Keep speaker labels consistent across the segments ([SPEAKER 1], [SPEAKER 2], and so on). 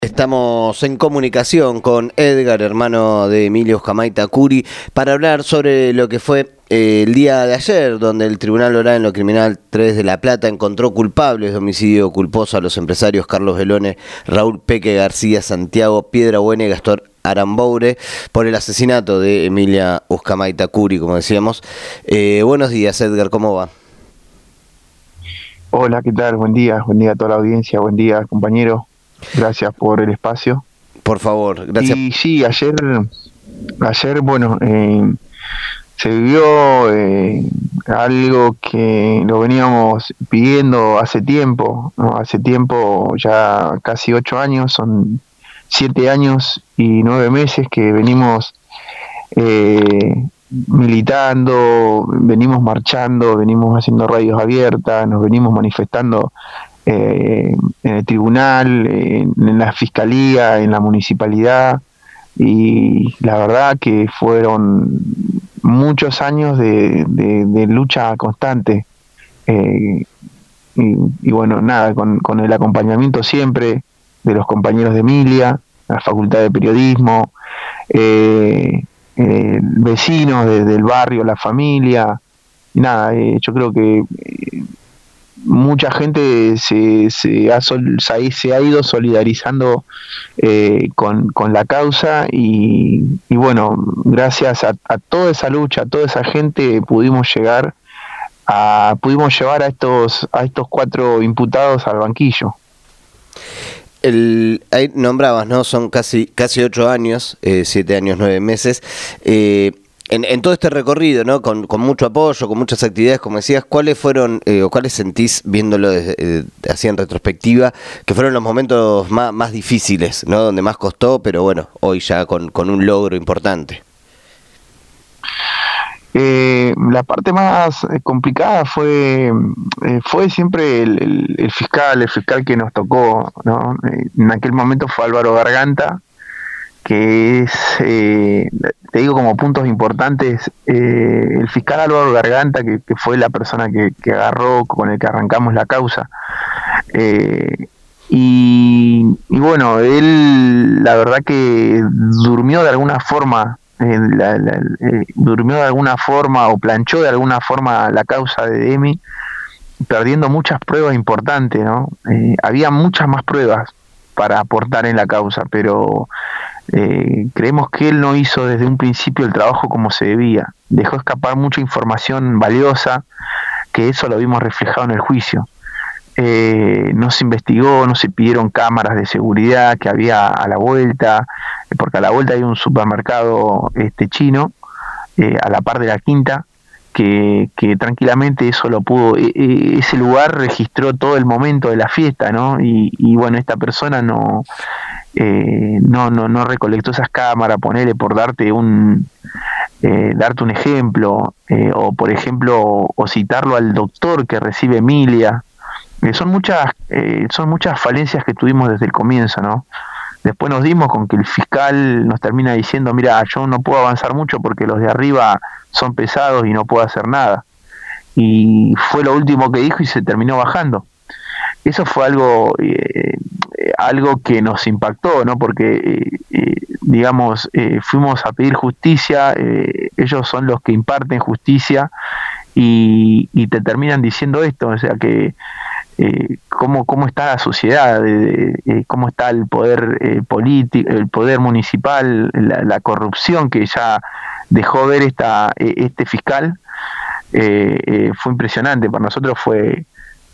[SPEAKER 1] Estamos en comunicación con Edgar, hermano de Emilio Uzcamaita Curi, para hablar sobre lo que fue el día de ayer, donde el Tribunal Oral en lo Criminal 3 de La Plata encontró culpables de homicidio culposo a los empresarios Carlos Belone, Raúl Peque García, Santiago Piedrabuena y Gastón Aramboure por el asesinato de Emilia Uzcamaita Curi, como decíamos. Buenos días, Edgar, ¿cómo va?
[SPEAKER 2] Hola, ¿qué tal? Buen día a toda la audiencia, buen día, compañero. Gracias por el espacio.
[SPEAKER 1] Por favor, gracias.
[SPEAKER 2] Y sí, ayer bueno, se vivió algo que lo veníamos pidiendo hace tiempo, ¿no? Hace tiempo, ya casi 8 años, son 7 años y 9 meses que venimos militando, venimos marchando, venimos haciendo radios abiertas, nos venimos manifestando en el tribunal, en la fiscalía, en la municipalidad, y la verdad que fueron muchos años de lucha constante, y bueno, nada, con el acompañamiento siempre de los compañeros de Emilia, la Facultad de Periodismo, vecinos del barrio, la familia, y nada, yo creo que mucha gente se ha ido solidarizando con la causa, y bueno, gracias a toda esa lucha, a toda esa gente pudimos llevar a estos 4 imputados al banquillo.
[SPEAKER 1] Ahí nombrabas, ¿no? Son casi 8 años, 7 años, 9 meses. En todo este recorrido, ¿no? Con mucho apoyo, con muchas actividades, como decías, ¿cuáles fueron o cuáles sentís, viéndolo así en retrospectiva, que fueron los momentos más difíciles, ¿no? Donde más costó, pero bueno, hoy ya con un logro importante?
[SPEAKER 2] La parte más complicada fue siempre el fiscal que nos tocó, ¿no? En aquel momento fue Álvaro Garganta, que es, te digo como puntos importantes, el fiscal Álvaro Garganta, que fue la persona que agarró, con el que arrancamos la causa, y bueno, él la verdad que durmió de alguna forma, o planchó de alguna forma la causa de Emi, perdiendo muchas pruebas importantes, ¿no? Había muchas más pruebas para aportar en la causa, pero creemos que él no hizo desde un principio el trabajo como se debía. Dejó escapar mucha información valiosa, que eso lo vimos reflejado en el juicio. No se investigó, no se pidieron cámaras de seguridad que había a la vuelta, porque a la vuelta hay un supermercado chino, a la par de la Quinta, que tranquilamente eso lo pudo, ese lugar registró todo el momento de la fiesta, ¿no? Y bueno, esta persona no recolectó esas cámaras, ponele, por darte un ejemplo, o por ejemplo, o citarlo al doctor que recibe Emilia. Son muchas falencias que tuvimos desde el comienzo, ¿no? Después nos dimos con que el fiscal nos termina diciendo: mira, yo no puedo avanzar mucho porque los de arriba son pesados y no puedo hacer nada. Y fue lo último que dijo y se terminó bajando. Eso fue algo que nos impactó, ¿no? Porque, digamos, fuimos a pedir justicia, ellos son los que imparten justicia, y te terminan diciendo esto, o sea que cómo está la sociedad, cómo está el poder político, el poder municipal, la corrupción que ya dejó ver este fiscal. Fue impresionante. Para nosotros fue,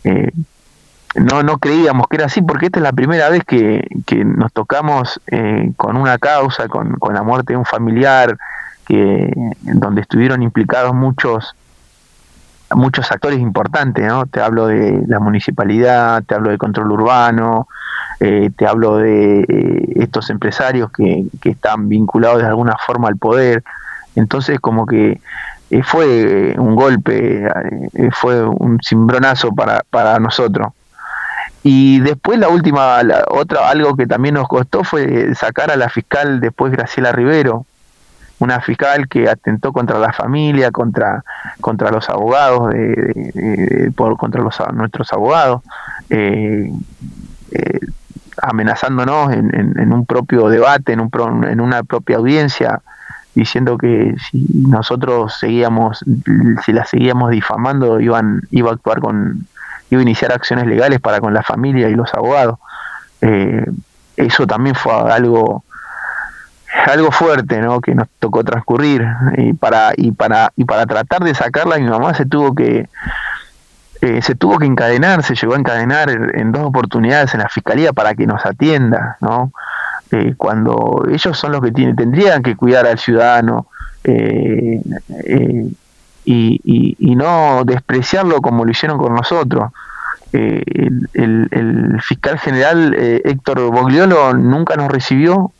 [SPEAKER 2] no creíamos que era así, porque esta es la primera vez que nos tocamos con una causa, con la muerte de un familiar, donde estuvieron implicados muchos actores importantes, ¿no? Te hablo de la municipalidad, te hablo de control urbano, te hablo de estos empresarios que están vinculados de alguna forma al poder. Entonces, como que fue un golpe, fue un cimbronazo para nosotros. Y después algo que también nos costó fue sacar a la fiscal después, Graciela Rivero, una fiscal que atentó contra la familia, contra los abogados, contra nuestros abogados, amenazándonos en un propio debate, en una propia audiencia, diciendo que si nosotros si la seguíamos difamando, iba a actuar iba a iniciar acciones legales para con la familia y los abogados. Eso también fue algo fuerte, ¿no? Que nos tocó transcurrir, y para tratar de sacarla, mi mamá se tuvo que encadenar, se llegó a encadenar en 2 oportunidades en la fiscalía para que nos atienda, ¿no? Cuando ellos son los que tendrían que cuidar al ciudadano, y no despreciarlo como lo hicieron con nosotros. El fiscal general Héctor Bogliolo nunca nos recibió.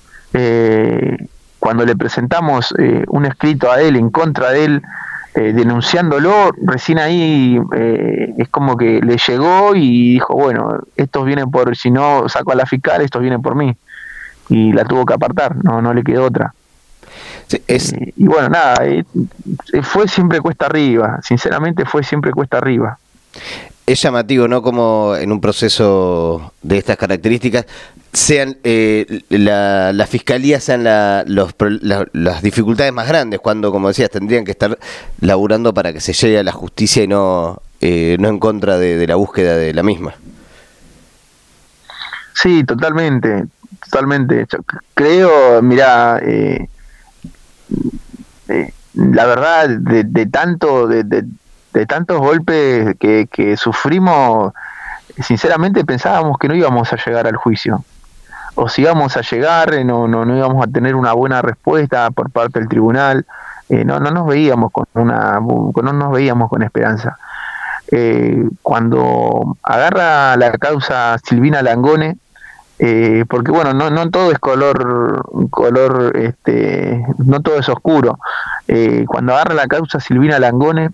[SPEAKER 2] Cuando le presentamos un escrito a él en contra de él, denunciándolo, recién ahí es como que le llegó y dijo, bueno, estos vienen si no saco a la fiscal, estos vienen por mí, y la tuvo que apartar, no le quedó otra. Sí, y bueno, nada, fue siempre cuesta arriba, sinceramente fue siempre cuesta arriba.
[SPEAKER 1] Es llamativo, ¿no? Como en un proceso de estas características sean la fiscalía sean las dificultades más grandes, cuando, como decías, tendrían que estar laburando para que se llegue a la justicia y no en contra de la búsqueda de la misma.
[SPEAKER 2] Sí, totalmente. Yo creo, mirá, la verdad, de tantos golpes que sufrimos, sinceramente pensábamos que no íbamos a llegar al juicio, o si íbamos a llegar, no íbamos a tener una buena respuesta por parte del tribunal. No nos veíamos no nos veíamos con esperanza. Cuando agarra la causa Silvina Langone, porque bueno, no todo es color, no todo es oscuro. Cuando agarra la causa Silvina Langone,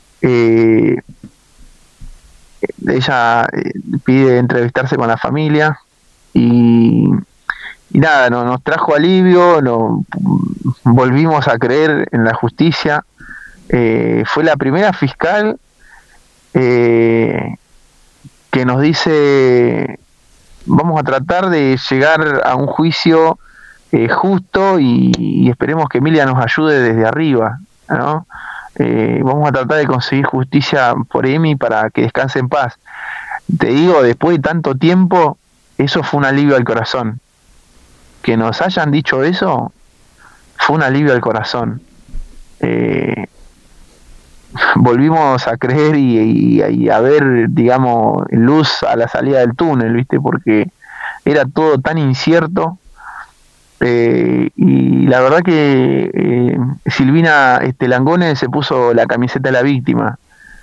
[SPEAKER 2] ella pide entrevistarse con la familia y nada, nos trajo alivio, volvimos a creer en la justicia. Fue la primera fiscal que nos dice, vamos a tratar de llegar a un juicio justo y esperemos que Emilia nos ayude desde arriba, ¿no? Vamos a tratar de conseguir justicia por Emi para que descanse en paz. Te digo, después de tanto tiempo, eso fue un alivio al corazón. Que nos hayan dicho eso fue un alivio al corazón. Volvimos a creer y a ver, digamos, luz a la salida del túnel, ¿viste? Porque era todo tan incierto. Y la verdad que Silvina Langone se puso la camiseta de la víctima.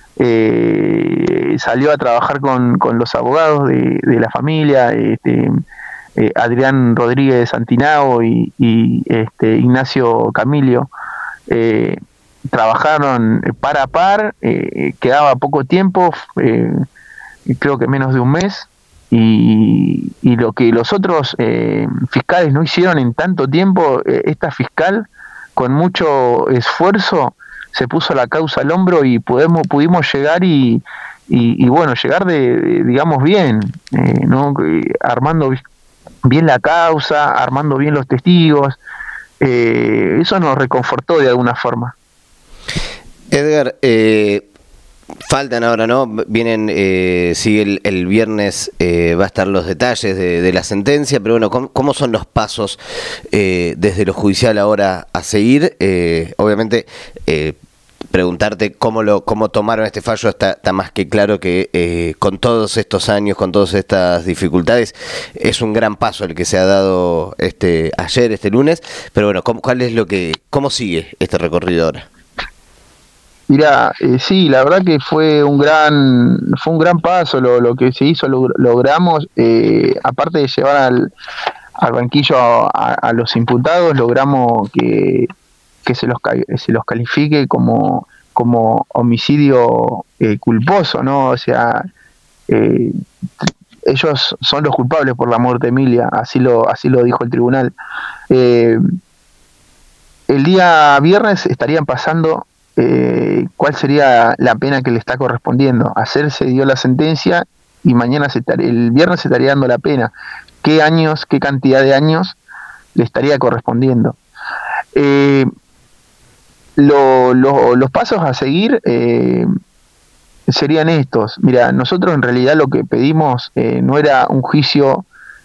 [SPEAKER 2] Salió a trabajar con los abogados de la familia, Adrián Rodríguez de Santinao y Ignacio Camilio. Trabajaron par a par, quedaba poco tiempo, creo que menos de un mes, y lo que los otros fiscales no hicieron en tanto tiempo, esta fiscal con mucho esfuerzo se puso la causa al hombro y pudimos llegar y bueno, llegar digamos bien, ¿no? Armando bien la causa, armando bien los testigos. Eso nos reconfortó de alguna forma.
[SPEAKER 1] Edgar, faltan ahora, ¿no? Vienen, sigue el viernes, va a estar los detalles de la sentencia, pero bueno, ¿cómo son los pasos desde lo judicial ahora a seguir? Obviamente, preguntarte cómo tomaron este fallo está más que claro que con todos estos años, con todas estas dificultades, es un gran paso el que se ha dado ayer, este lunes, pero bueno, ¿cómo sigue este recorrido ahora?
[SPEAKER 2] Mirá, sí, la verdad que fue un gran paso lo que se hizo, logramos, aparte de llevar al banquillo a los imputados, logramos que se los califique como homicidio culposo, ¿no? O sea, ellos son los culpables por la muerte de Emilia, así lo dijo el tribunal. El día viernes estarían pasando cuál sería la pena que le está correspondiendo. Ayer se dio la sentencia y mañana el viernes se estaría dando la pena. ¿Qué cantidad de años le estaría correspondiendo? Los pasos a seguir serían estos. Mira, nosotros en realidad lo que pedimos no era un juicio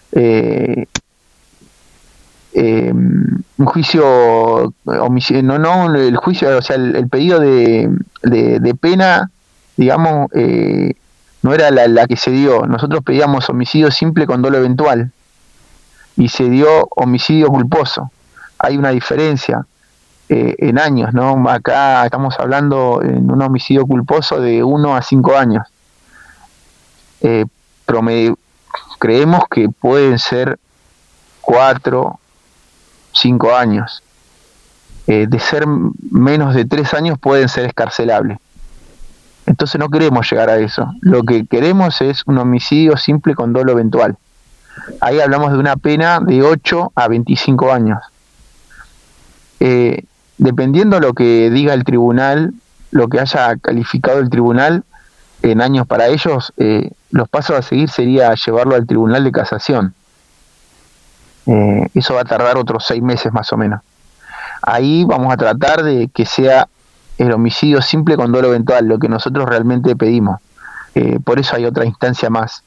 [SPEAKER 2] homicidio, no el juicio, o sea, el pedido de pena, digamos, no era la que se dio. Nosotros pedíamos homicidio simple con dolo eventual y se dio homicidio culposo. Hay una diferencia en años, ¿no? Acá estamos hablando en un homicidio culposo de 1 a 5 años. Creemos que pueden ser 4, 5 años. De ser menos de 3 años pueden ser escarcelables. Entonces no queremos llegar a eso. Lo que queremos es un homicidio simple con dolo eventual. Ahí hablamos de una pena de 8 a 25 años. Dependiendo lo que diga el tribunal, lo que haya calificado el tribunal en años para ellos, los pasos a seguir sería llevarlo al Tribunal de Casación. Eso va a tardar otros 6 meses más o menos. Ahí vamos a tratar de que sea el homicidio simple con dolo eventual, lo que nosotros realmente pedimos. Por eso hay otra instancia más.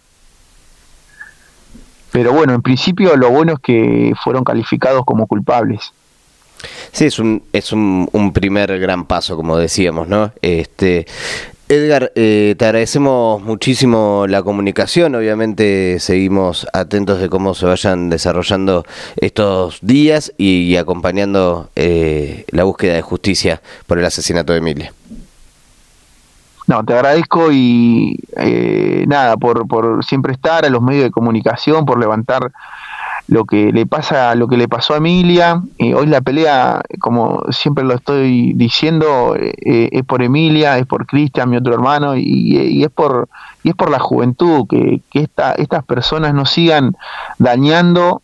[SPEAKER 2] Pero bueno, en principio lo bueno es que fueron calificados como culpables.
[SPEAKER 1] Sí, es un primer gran paso, como decíamos, ¿no? Edgar, te agradecemos muchísimo la comunicación. Obviamente seguimos atentos de cómo se vayan desarrollando estos días y acompañando la búsqueda de justicia por el asesinato de Emilia.
[SPEAKER 2] No, te agradezco y nada, por siempre estar a los medios de comunicación, por levantar lo que le pasó a Emilia. Hoy la pelea, como siempre lo estoy diciendo, es por Emilia, es por Cristian, mi otro hermano, y es por la juventud, que estas personas no sigan dañando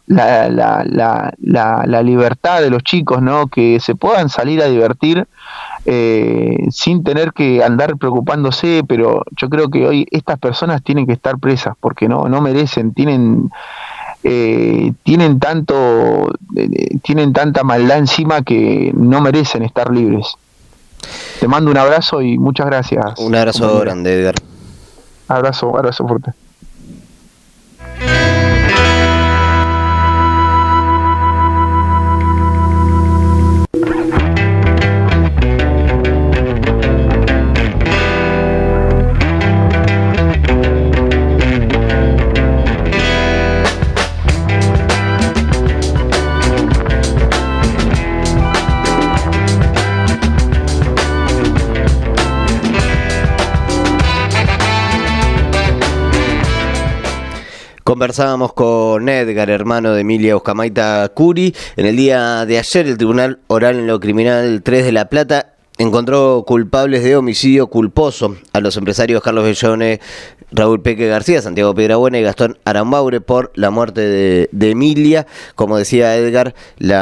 [SPEAKER 2] la libertad de los chicos, ¿no? Que se puedan salir a divertir sin tener que andar preocupándose. Pero yo creo que hoy estas personas tienen que estar presas porque no merecen, tienen tanta maldad encima que no merecen estar libres. Te mando un abrazo y muchas gracias.
[SPEAKER 1] Un abrazo grande, Edgar.
[SPEAKER 2] Abrazo fuerte.
[SPEAKER 1] Conversábamos con Edgar, hermano de Emilia Oscamaita Curi. En el día de ayer, el Tribunal Oral en lo Criminal 3 de La Plata encontró culpables de homicidio culposo a los empresarios Carlos Bellone, Raúl Peque García, Santiago Piedrabuena y Gastón Arambaure por la muerte de Emilia. Como decía Edgar,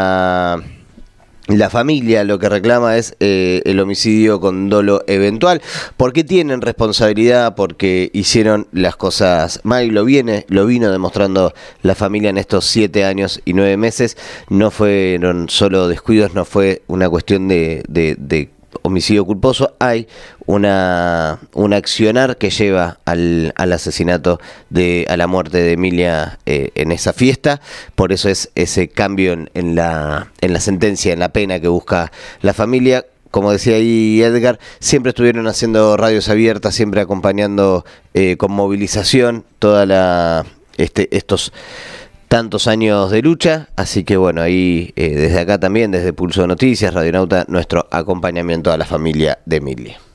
[SPEAKER 1] la familia lo que reclama es el homicidio con dolo eventual. ¿Por qué tienen responsabilidad? Porque hicieron las cosas mal y lo vino demostrando la familia en estos 7 años y 9 meses. No fueron solo descuidos, no fue una cuestión de homicidio culposo. Hay una accionar que lleva al asesinato, a la muerte de Emilia en esa fiesta. Por eso es ese cambio en la sentencia, en la pena que busca la familia. Como decía ahí Edgar, siempre estuvieron haciendo radios abiertas, siempre acompañando con movilización estos tantos años de lucha. Así que bueno, ahí desde acá también, desde Pulso Noticias, Radio Nauta, nuestro acompañamiento a la familia de Emilia.